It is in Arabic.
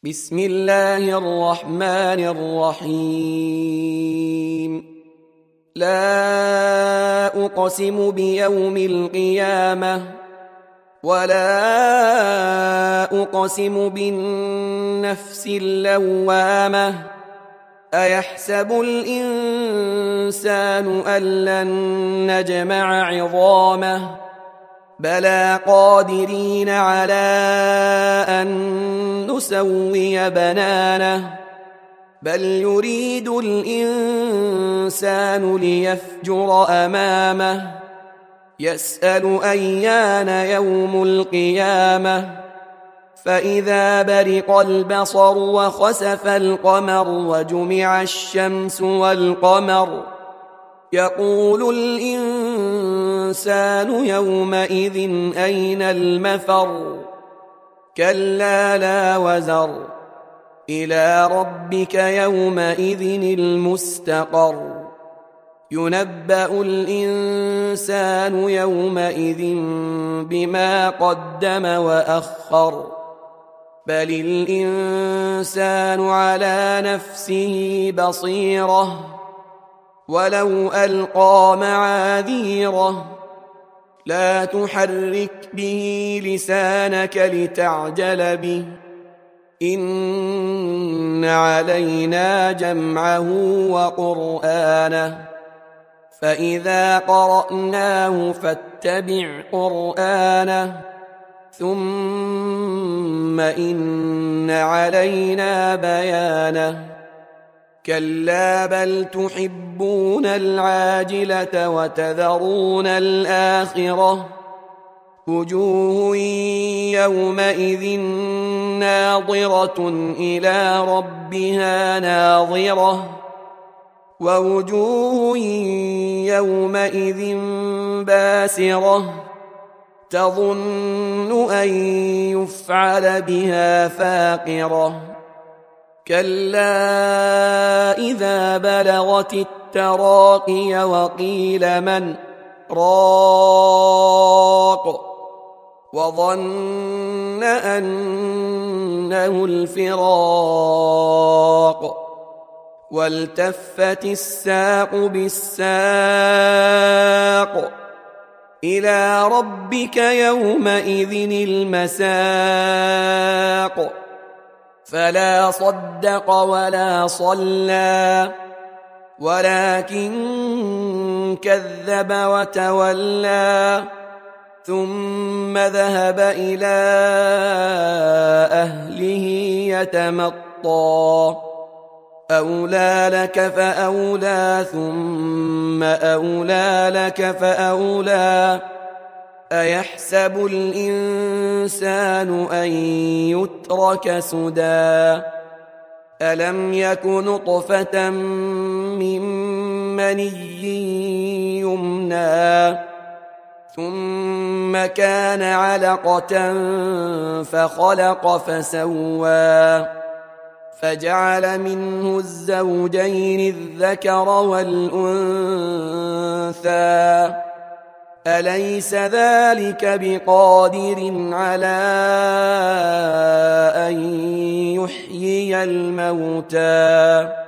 بسم الله الرحمن الرحيم. لا أقسم بيوم القيامة ولا أقسم بالنفس اللوامة. أيحسب الإنسان أن لن نجمع عظامه بلى قادرين على أن نسوي بنانه بل يريد الإنسان ليفجر أمامه يسأل أيان يوم القيامة فإذا برق البصر وخسف القمر وجمع الشمس والقمر يقول الإنسان يومئذ أين المفر كلا لا وزر إلى ربك يومئذ المستقر ينبأ الإنسان يومئذ بما قدم وأخر بل الإنسان على نفسه بصيرة ولو ألقى معاذيره لا تحرك به لسانك لتعجل به إن علينا جمعه وقرآنه فإذا قرأناه فاتبع قرآنه ثم إن علينا بيانه كلا بل تحبون العاجلة وتذرون الآخرة وجوه يومئذ ناظرة إلى ربها ناظرة ووجوه يومئذ باسرة تظن أن يفعل بها فاقرة كلا إذا بلغت التراقي وقيل من راق وظن أنه الفراق والتفت الساق بالساق إلى ربك يومئذ المساق فلا صدق ولا صلى ولكن كذب وتولى ثم ذهب إلى أهله يتمطى أولى لك فأولى ثم أولى لك فأولى أيحسب الإنسان أن يترك سدى ألم يك نطفة من مني يمنى ثم كان علقة فخلق فسوى فجعل منه الزوجين الذكر والأنثى أليس ذلك بقادر على أن يحيي الموتى